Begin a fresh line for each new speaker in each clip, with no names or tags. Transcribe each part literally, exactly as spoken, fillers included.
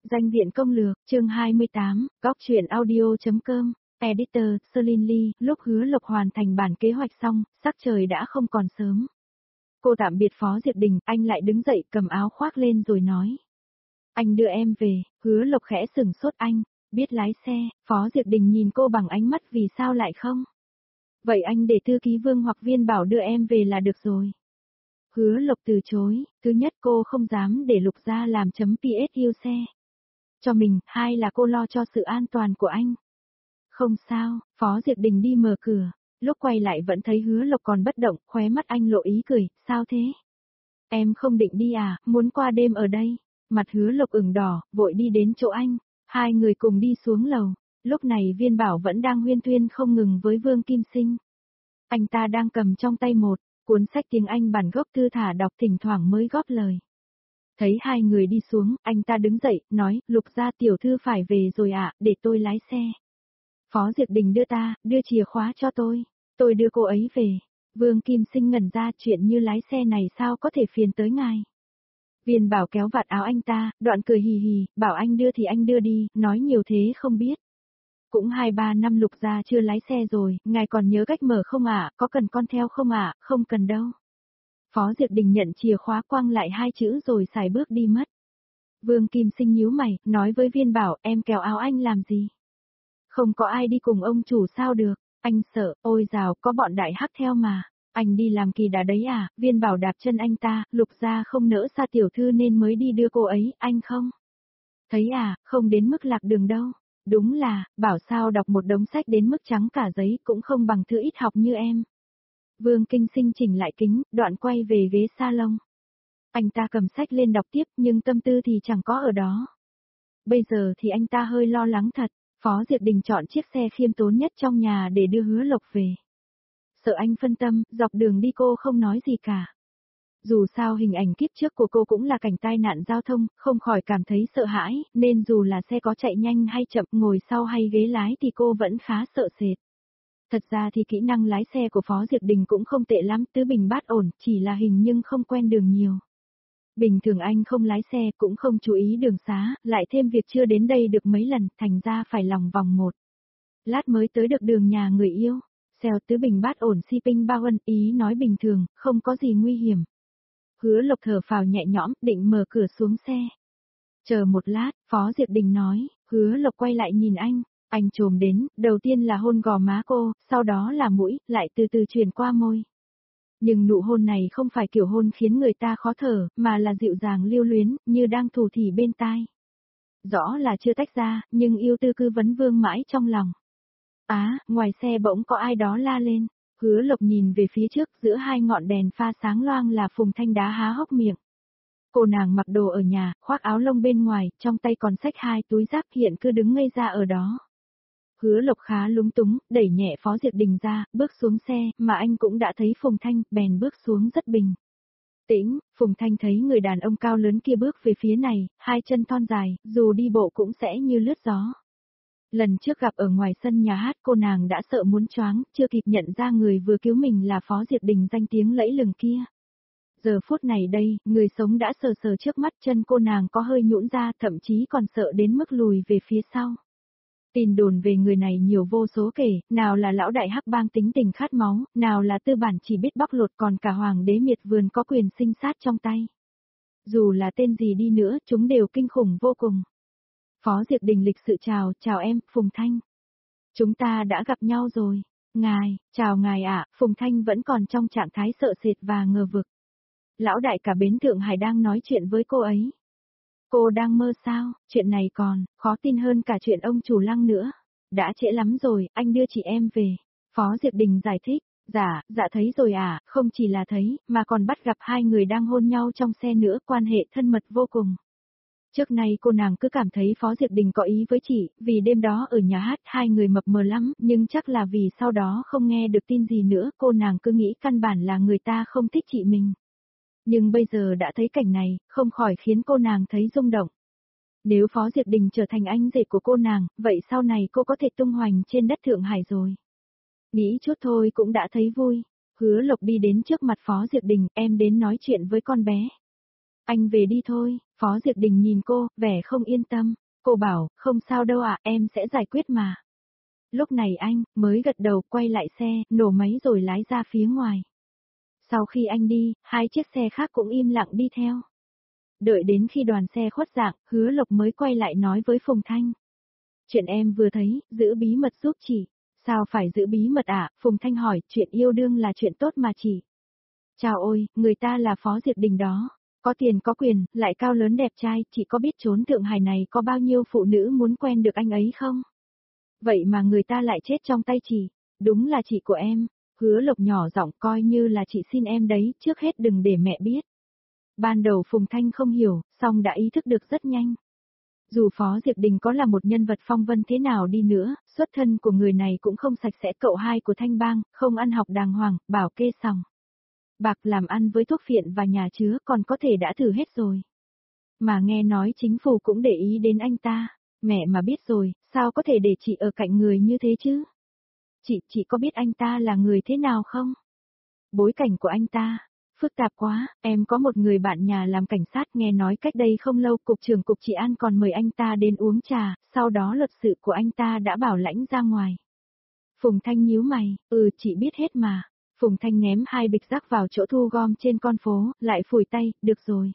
Danh viện công lược, chương hai mươi tám, góc truyện audio.com, Editor, Celine Lee, lúc Hứa Lộc hoàn thành bản kế hoạch xong, sắc trời đã không còn sớm. Cô tạm biệt Phó Diệp Đình, anh lại đứng dậy cầm áo khoác lên rồi nói. Anh đưa em về, Hứa Lộc khẽ sửng sốt anh, biết lái xe, Phó Diệp Đình nhìn cô bằng ánh mắt vì sao lại không? Vậy anh để thư ký Vương hoặc Viên Bảo đưa em về là được rồi. Hứa Lộc từ chối, thứ nhất cô không dám để Lục gia làm chấm pê ét yêu xe. Cho mình, hai là cô lo cho sự an toàn của anh. Không sao, Phó Diệp Đình đi mở cửa, lúc quay lại vẫn thấy Hứa Lộc còn bất động, khóe mắt anh lộ ý cười, sao thế? Em không định đi à, muốn qua đêm ở đây. Mặt Hứa Lộc ửng đỏ, vội đi đến chỗ anh, hai người cùng đi xuống lầu, lúc này Viên Bảo vẫn đang huyên thuyên không ngừng với Vương Kim Sinh. Anh ta đang cầm trong tay một cuốn sách tiếng Anh bản gốc thư thả đọc thỉnh thoảng mới góp lời. Thấy hai người đi xuống, anh ta đứng dậy, nói, Lục gia tiểu thư phải về rồi ạ, à, để tôi lái xe. Phó Diệp Đình đưa ta, đưa chìa khóa cho tôi, tôi đưa cô ấy về. Vương Kim Sinh ngẩn ra, chuyện như lái xe này sao có thể phiền tới ngài. Viên Bảo kéo vạt áo anh ta, đoạn cười hì hì, bảo anh đưa thì anh đưa đi, nói nhiều thế không biết. Cũng hai ba năm Lục gia chưa lái xe rồi, ngài còn nhớ cách mở không ạ, à? Có cần con theo không ạ, à? Không cần đâu. Phó Diệp Đình nhận chìa khóa quăng lại hai chữ rồi xài bước đi mất. Vương Kim Sinh nhíu mày, nói với Viên Bảo, em kéo áo anh làm gì? Không có ai đi cùng ông chủ sao được, anh sợ, ôi dào, có bọn đại hắc theo mà. Anh đi làm kỳ đà đấy à? Viên Bảo đạp chân anh ta, Lục gia không nỡ xa tiểu thư nên mới đi đưa cô ấy, anh không? Thấy à, không đến mức lạc đường đâu. Đúng là, bảo sao đọc một đống sách đến mức trắng cả giấy cũng không bằng thứ ít học như em. Vương Kinh Sinh chỉnh lại kính, đoạn quay về ghế salon. Anh ta cầm sách lên đọc tiếp nhưng tâm tư thì chẳng có ở đó. Bây giờ thì anh ta hơi lo lắng thật, Phó Diệp Đình chọn chiếc xe khiêm tốn nhất trong nhà để đưa Hứa Lộc về. Sợ anh phân tâm, dọc đường đi cô không nói gì cả. Dù sao hình ảnh kiếp trước của cô cũng là cảnh tai nạn giao thông, không khỏi cảm thấy sợ hãi, nên dù là xe có chạy nhanh hay chậm, ngồi sau hay ghế lái thì cô vẫn khá sợ sệt. Thật ra thì kỹ năng lái xe của Phó Diệp Đình cũng không tệ lắm, tứ bình bát ổn, chỉ là hình nhưng không quen đường nhiều. Bình thường anh không lái xe cũng không chú ý đường xá, lại thêm việc chưa đến đây được mấy lần, thành ra phải lòng vòng một. Lát mới tới được đường nhà người yêu, xèo tứ bình bát ổn shipping bao ân, ý nói bình thường, không có gì nguy hiểm. Hứa Lộc thở phào nhẹ nhõm, định mở cửa xuống xe. Chờ một lát, Phó Diệp Đình nói, Hứa Lộc quay lại nhìn anh, anh trồm đến, đầu tiên là hôn gò má cô, sau đó là mũi, lại từ từ chuyển qua môi. Nhưng nụ hôn này không phải kiểu hôn khiến người ta khó thở, mà là dịu dàng lưu luyến, như đang thủ thỉ bên tai. Rõ là chưa tách ra, nhưng yêu tư cứ vấn vương mãi trong lòng. Á, à, ngoài xe bỗng có ai đó la lên. Hứa Lộc nhìn về phía trước, giữa hai ngọn đèn pha sáng loang là Phùng Thanh đá há hốc miệng. Cô nàng mặc đồ ở nhà, khoác áo lông bên ngoài, trong tay còn xách hai túi giáp, hiện cứ đứng ngây ra ở đó. Hứa Lộc khá lúng túng, đẩy nhẹ Phó Diệp Đình ra, bước xuống xe, mà anh cũng đã thấy Phùng Thanh, bèn bước xuống rất bình tĩnh. Phùng Thanh thấy người đàn ông cao lớn kia bước về phía này, hai chân thon dài, dù đi bộ cũng sẽ như lướt gió. Lần trước gặp ở ngoài sân nhà hát, cô nàng đã sợ muốn choáng, chưa kịp nhận ra người vừa cứu mình là Phó Diệp Đình danh tiếng lẫy lừng kia. Giờ phút này đây, người sống đã sờ sờ trước mắt, chân cô nàng có hơi nhũn ra, thậm chí còn sợ đến mức lùi về phía sau. Tin đồn về người này nhiều vô số kể, nào là lão đại hắc bang tính tình khát máu, nào là tư bản chỉ biết bóc lột, còn cả hoàng đế miệt vườn có quyền sinh sát trong tay. Dù là tên gì đi nữa, chúng đều kinh khủng vô cùng. Phó Diệp Đình lịch sự chào, chào em, Phùng Thanh. Chúng ta đã gặp nhau rồi. Ngài, chào ngài ạ, Phùng Thanh vẫn còn trong trạng thái sợ sệt và ngờ vực. Lão đại cả bến Thượng Hải đang nói chuyện với cô ấy. Cô đang mơ sao, chuyện này còn, khó tin hơn cả chuyện ông chủ Lăng nữa. Đã trễ lắm rồi, anh đưa chị em về. Phó Diệp Đình giải thích, dạ, dạ thấy rồi à, không chỉ là thấy, mà còn bắt gặp hai người đang hôn nhau trong xe nữa, quan hệ thân mật vô cùng. Trước nay cô nàng cứ cảm thấy Phó Diệp Đình có ý với chị, vì đêm đó ở nhà hát hai người mập mờ lắm, nhưng chắc là vì sau đó không nghe được tin gì nữa, cô nàng cứ nghĩ căn bản là người ta không thích chị mình. Nhưng bây giờ đã thấy cảnh này, không khỏi khiến cô nàng thấy rung động. Nếu Phó Diệp Đình trở thành anh rể của cô nàng, vậy sau này cô có thể tung hoành trên đất Thượng Hải rồi. Nghĩ chút thôi cũng đã thấy vui. Hứa Lộc đi đến trước mặt Phó Diệp Đình, em đến nói chuyện với con bé. Anh về đi thôi, Phó Diệp Đình nhìn cô, vẻ không yên tâm. Cô bảo, không sao đâu ạ, em sẽ giải quyết mà. Lúc này anh, mới gật đầu quay lại xe, nổ máy rồi lái ra phía ngoài. Sau khi anh đi, hai chiếc xe khác cũng im lặng đi theo. Đợi đến khi đoàn xe khuất dạng, Hứa Lộc mới quay lại nói với Phùng Thanh. Chuyện em vừa thấy, giữ bí mật giúp chị. Sao phải giữ bí mật ạ? À? Phùng Thanh hỏi, chuyện yêu đương là chuyện tốt mà chị. Chào ôi, người ta là Phó Diệp Đình đó. Có tiền có quyền, lại cao lớn đẹp trai, chị có biết chốn Thượng Hải này có bao nhiêu phụ nữ muốn quen được anh ấy không? Vậy mà người ta lại chết trong tay chị. Đúng là chị của em. Hứa Lộc nhỏ giọng, coi như là chị xin em đấy, trước hết đừng để mẹ biết. Ban đầu Phùng Thanh không hiểu, song đã ý thức được rất nhanh. Dù Phó Diệp Đình có là một nhân vật phong vân thế nào đi nữa, xuất thân của người này cũng không sạch sẽ, cậu hai của Thanh Bang, không ăn học đàng hoàng, bảo kê sòng bạc, làm ăn với thuốc phiện và nhà chứa, còn có thể đã thử hết rồi. Mà nghe nói chính phủ cũng để ý đến anh ta, mẹ mà biết rồi, sao có thể để chị ở cạnh người như thế chứ? Chị, chị có biết anh ta là người thế nào không? Bối cảnh của anh ta phức tạp quá, em có một người bạn nhà làm cảnh sát, nghe nói cách đây không lâu cục trưởng cục trị an còn mời anh ta đến uống trà, sau đó luật sự của anh ta đã bảo lãnh ra ngoài. Phùng Thanh nhíu mày, ừ chị biết hết mà. Phùng Thanh ném hai bịch rác vào chỗ thu gom trên con phố, lại phủi tay, được rồi.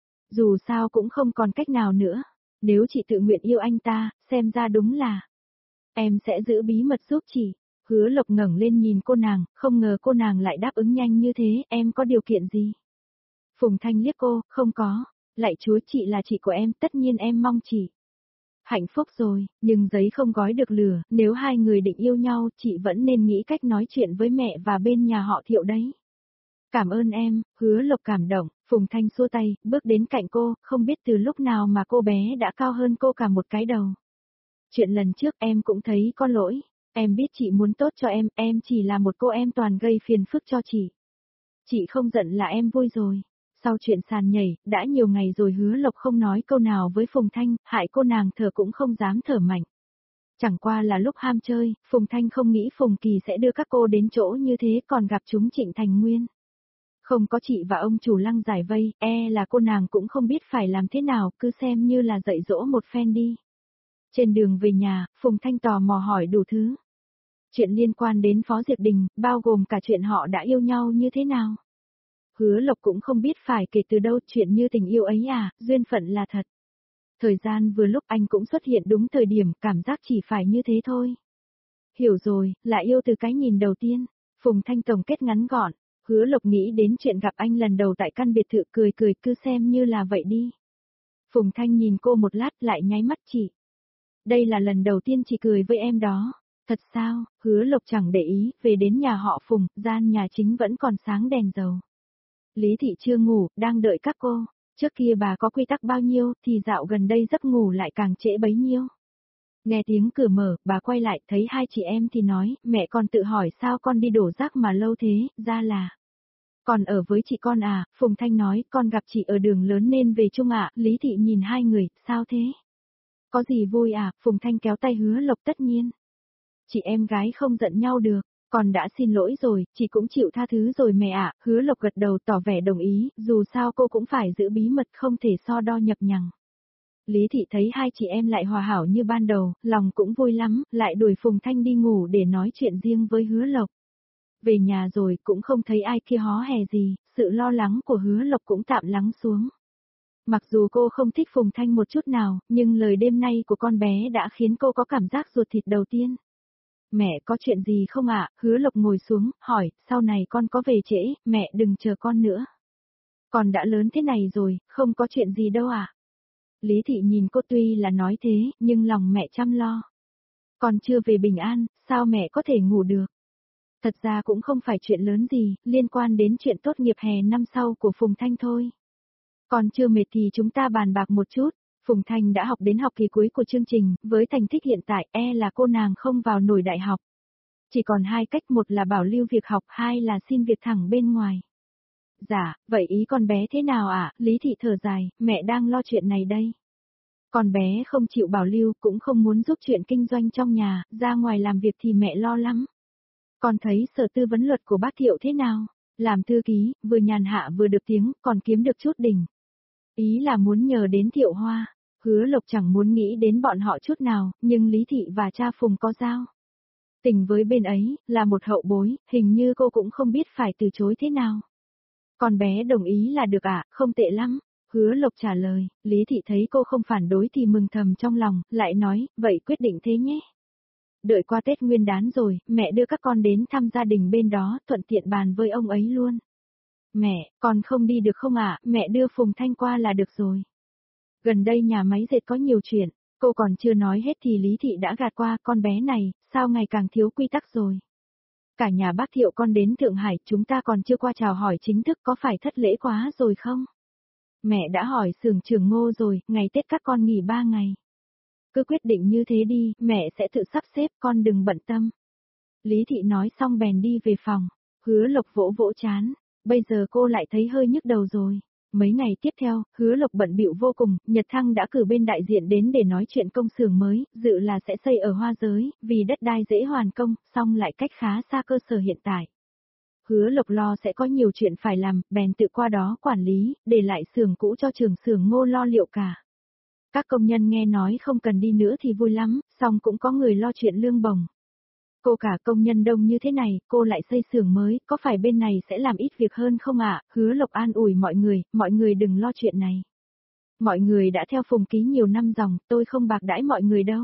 Dù sao cũng không còn cách nào nữa, nếu chị tự nguyện yêu anh ta, xem ra đúng là em sẽ giữ bí mật giúp chị. Hứa Lộc ngẩng lên nhìn cô nàng, không ngờ cô nàng lại đáp ứng nhanh như thế, em có điều kiện gì? Phùng Thanh liếc cô, không có, lạy chúa chị là chị của em, tất nhiên em mong chị hạnh phúc rồi, nhưng giấy không gói được lửa, nếu hai người định yêu nhau, chị vẫn nên nghĩ cách nói chuyện với mẹ và bên nhà họ Thiệu đấy. Cảm ơn em, Hứa Lộc cảm động, Phùng Thanh xua tay, bước đến cạnh cô, không biết từ lúc nào mà cô bé đã cao hơn cô cả một cái đầu. Chuyện lần trước em cũng thấy có lỗi. Em biết chị muốn tốt cho em, em chỉ là một cô em toàn gây phiền phức cho chị. Chị không giận là em vui rồi. Sau chuyện sàn nhảy, đã nhiều ngày rồi Hứa Lộc không nói câu nào với Phùng Thanh, hại cô nàng thở cũng không dám thở mạnh. Chẳng qua là lúc ham chơi, Phùng Thanh không nghĩ Phùng Kỳ sẽ đưa các cô đến chỗ như thế, còn gặp chúng Trịnh Thành Nguyên. Không có chị và ông chủ Lăng giải vây, e là cô nàng cũng không biết phải làm thế nào, cứ xem như là dạy dỗ một phen đi. Trên đường về nhà, Phùng Thanh tò mò hỏi đủ thứ. Chuyện liên quan đến Phó Diệp Đình, bao gồm cả chuyện họ đã yêu nhau như thế nào. Hứa Lộc cũng không biết phải kể từ đâu, chuyện như tình yêu ấy à, duyên phận là thật. Thời gian vừa lúc anh cũng xuất hiện đúng thời điểm, cảm giác chỉ phải như thế thôi. Hiểu rồi, là yêu từ cái nhìn đầu tiên. Phùng Thanh tổng kết ngắn gọn, Hứa Lộc nghĩ đến chuyện gặp anh lần đầu tại căn biệt thự, cười cười, cứ xem như là vậy đi. Phùng Thanh nhìn cô một lát lại nháy mắt chị. Đây là lần đầu tiên chị cười với em đó. Thật sao? Hứa Lộc chẳng để ý, về đến nhà họ Phùng, gian nhà chính vẫn còn sáng đèn dầu. Lý Thị chưa ngủ, đang đợi các cô. Trước kia bà có quy tắc bao nhiêu, thì dạo gần đây giấc ngủ lại càng trễ bấy nhiêu. Nghe tiếng cửa mở, bà quay lại, thấy hai chị em thì nói, mẹ còn tự hỏi sao con đi đổ rác mà lâu thế, ra là còn ở với chị con à. Phùng Thanh nói, con gặp chị ở đường lớn nên về chung ạ. Lý Thị nhìn hai người, sao thế? Có gì vui à? Phùng Thanh kéo tay Hứa Lộc, tất nhiên. Chị em gái không giận nhau được, con đã xin lỗi rồi, chị cũng chịu tha thứ rồi mẹ ạ. Hứa Lộc gật đầu tỏ vẻ đồng ý, dù sao cô cũng phải giữ bí mật, không thể so đo nhập nhằng. Lý Thị thấy hai chị em lại hòa hảo như ban đầu, lòng cũng vui lắm, lại đuổi Phùng Thanh đi ngủ để nói chuyện riêng với Hứa Lộc. Về nhà rồi cũng không thấy ai kia hó hè gì, sự lo lắng của Hứa Lộc cũng tạm lắng xuống. Mặc dù cô không thích Phùng Thanh một chút nào, nhưng lời đêm nay của con bé đã khiến cô có cảm giác ruột thịt đầu tiên. Mẹ có chuyện gì không ạ? Hứa Lộc ngồi xuống, hỏi, sau này con có về trễ, mẹ đừng chờ con nữa. Con đã lớn thế này rồi, không có chuyện gì đâu ạ. Lý Thị nhìn cô, tuy là nói thế, nhưng lòng mẹ chăm lo. Con chưa về bình an, sao mẹ có thể ngủ được? Thật ra cũng không phải chuyện lớn gì, liên quan đến chuyện tốt nghiệp hè năm sau của Phùng Thanh thôi. Còn chưa mệt thì chúng ta bàn bạc một chút. Phùng Thanh đã học đến học kỳ cuối của chương trình, với thành tích hiện tại e là cô nàng không vào nổi đại học. Chỉ còn hai cách, một là bảo lưu việc học, hai là xin việc thẳng bên ngoài. Dạ, vậy ý con bé thế nào ạ? À? Lý Thị thở dài, mẹ đang lo chuyện này đây. Con bé không chịu bảo lưu, cũng không muốn giúp chuyện kinh doanh trong nhà, ra ngoài làm việc thì mẹ lo lắm. Con thấy sở tư vấn luật của bác Thiệu thế nào? Làm thư ký, vừa nhàn hạ vừa được tiếng, còn kiếm được chút đỉnh. Ý là muốn nhờ đến Thiệu Hoa. Hứa Lộc chẳng muốn nghĩ đến bọn họ chút nào, nhưng Lý Thị và cha Phùng có giao tình với bên ấy, là một hậu bối, hình như cô cũng không biết phải từ chối thế nào. Con bé đồng ý là được ạ, không tệ lắm. Hứa Lộc trả lời, Lý Thị thấy cô không phản đối thì mừng thầm trong lòng, lại nói, vậy quyết định thế nhé. Đợi qua Tết Nguyên đán rồi, mẹ đưa các con đến thăm gia đình bên đó, thuận tiện bàn với ông ấy luôn. Mẹ, con không đi được không ạ, mẹ đưa Phùng Thanh qua là được rồi. Gần đây nhà máy dệt có nhiều chuyện, cô còn chưa nói hết thì Lý Thị đã gạt qua, con bé này, sao ngày càng thiếu quy tắc rồi. Cả nhà bác Thiệu con đến Thượng Hải, chúng ta còn chưa qua chào hỏi chính thức, có phải thất lễ quá rồi không? Mẹ đã hỏi xưởng trưởng Ngô rồi, ngày Tết các con nghỉ ba ngày. Cứ quyết định như thế đi, mẹ sẽ tự sắp xếp, con đừng bận tâm. Lý Thị nói xong bèn đi về phòng. Hứa Lộc vỗ vỗ chán, bây giờ cô lại thấy hơi nhức đầu rồi. Mấy ngày tiếp theo, Hứa Lộc bận bịu vô cùng, Nhật Thăng đã cử bên đại diện đến để nói chuyện công xưởng mới, dự là sẽ xây ở Hoa Giới, vì đất đai dễ hoàn công, song lại cách khá xa cơ sở hiện tại. Hứa Lộc lo sẽ có nhiều chuyện phải làm, bèn tự qua đó quản lý, để lại xưởng cũ cho trưởng xưởng Ngô lo liệu cả. Các công nhân nghe nói không cần đi nữa thì vui lắm, song cũng có người lo chuyện lương bổng. Cô cả công nhân đông như thế này, cô lại xây xưởng mới, có phải bên này sẽ làm ít việc hơn không ạ? Hứa Lộc an ủi mọi người, mọi người đừng lo chuyện này. Mọi người đã theo Phùng ký nhiều năm dòng, tôi không bạc đãi mọi người đâu.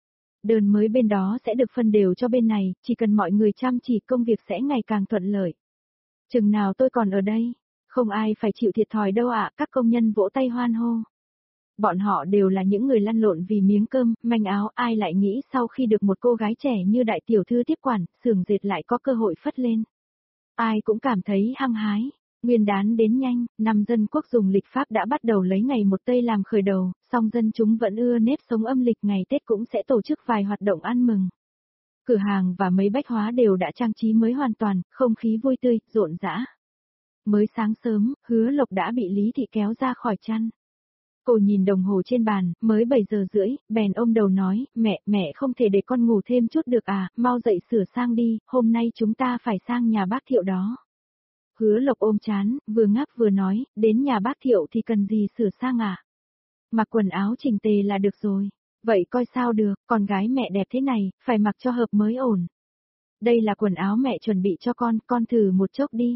Đơn mới bên đó sẽ được phân đều cho bên này, chỉ cần mọi người chăm chỉ công việc sẽ ngày càng thuận lợi. Chừng nào tôi còn ở đây, không ai phải chịu thiệt thòi đâu ạ, các công nhân vỗ tay hoan hô. Bọn họ đều là những người lăn lộn vì miếng cơm, manh áo, ai lại nghĩ sau khi được một cô gái trẻ như đại tiểu thư tiếp quản, xưởng dệt lại có cơ hội phất lên. Ai cũng cảm thấy hăng hái. Nguyên đán đến nhanh, năm dân quốc dùng lịch Pháp đã bắt đầu lấy ngày một Tây làm khởi đầu, song dân chúng vẫn ưa nếp sống âm lịch, ngày Tết cũng sẽ tổ chức vài hoạt động ăn mừng. Cửa hàng và mấy bách hóa đều đã trang trí mới hoàn toàn, không khí vui tươi, rộn rã. Mới sáng sớm, Hứa Lộc đã bị Lý Thị kéo ra khỏi chăn. Cô nhìn đồng hồ trên bàn, mới bảy giờ rưỡi, bèn ôm đầu nói, mẹ, mẹ không thể để con ngủ thêm chút được à, mau dậy sửa sang đi, hôm nay chúng ta phải sang nhà bác Thiệu đó. Hứa Lộc ôm chán, vừa ngáp vừa nói, đến nhà bác Thiệu thì cần gì sửa sang à? Mặc quần áo chỉnh tề là được rồi. Vậy coi sao được, con gái mẹ đẹp thế này, phải mặc cho hợp mới ổn. Đây là quần áo mẹ chuẩn bị cho con, con thử một chốc đi.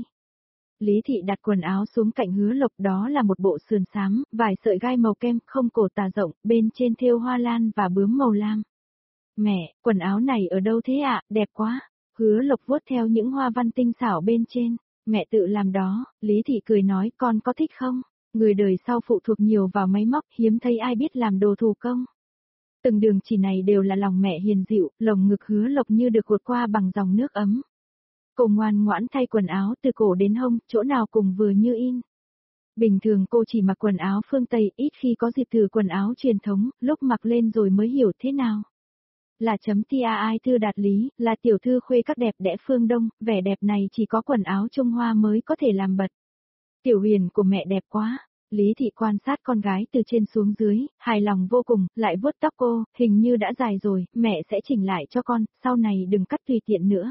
Lý Thị đặt quần áo xuống cạnh Hứa Lộc, đó là một bộ sườn xám, vài sợi gai màu kem, không cổ tà rộng, bên trên thêu hoa lan và bướm màu lam. Mẹ, quần áo này ở đâu thế ạ, đẹp quá. Hứa Lộc vuốt theo những hoa văn tinh xảo bên trên. Mẹ tự làm đó, Lý Thị cười nói, con có thích không? Người đời sau phụ thuộc nhiều vào máy móc, hiếm thấy ai biết làm đồ thủ công. Từng đường chỉ này đều là lòng mẹ hiền dịu, lồng ngực Hứa Lộc như được vượt qua bằng dòng nước ấm. Cô ngoan ngoãn thay quần áo từ cổ đến hông, chỗ nào cùng vừa như in. Bình thường cô chỉ mặc quần áo phương Tây, ít khi có dịp thử quần áo truyền thống, lúc mặc lên rồi mới hiểu thế nào. Là chấm tia ai thư đạt lý, là tiểu thư khuê các đẹp đẽ phương Đông, vẻ đẹp này chỉ có quần áo Trung Hoa mới có thể làm bật. Tiểu Huyền của mẹ đẹp quá. Lý Thị quan sát con gái từ trên xuống dưới, hài lòng vô cùng, lại vuốt tóc cô, hình như đã dài rồi, mẹ sẽ chỉnh lại cho con, sau này đừng cắt tùy tiện nữa.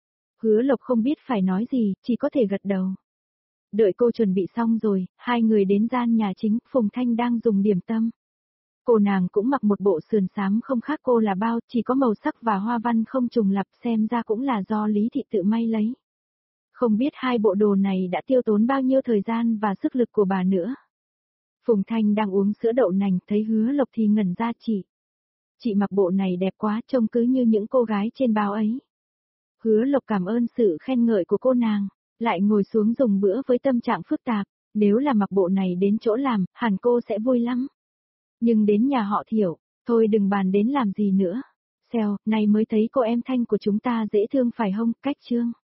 Hứa Lộc không biết phải nói gì, chỉ có thể gật đầu. Đợi cô chuẩn bị xong rồi, hai người đến gian nhà chính, Phùng Thanh đang dùng điểm tâm. Cô nàng cũng mặc một bộ sườn xám không khác cô là bao, chỉ có màu sắc và hoa văn không trùng lặp, xem ra cũng là do Lý Thị tự may lấy. Không biết hai bộ đồ này đã tiêu tốn bao nhiêu thời gian và sức lực của bà nữa. Phùng Thanh đang uống sữa đậu nành, thấy Hứa Lộc thì ngẩn ra. Chị. Chị mặc bộ này đẹp quá, trông cứ như những cô gái trên báo ấy. Hứa Lộc cảm ơn sự khen ngợi của cô nàng, lại ngồi xuống dùng bữa với tâm trạng phức tạp. Nếu là mặc bộ này đến chỗ làm, hẳn cô sẽ vui lắm. Nhưng đến nhà họ Thiệu, thôi đừng bàn đến làm gì nữa. Xèo, này mới thấy cô em Thanh của chúng ta dễ thương phải không, cách chương.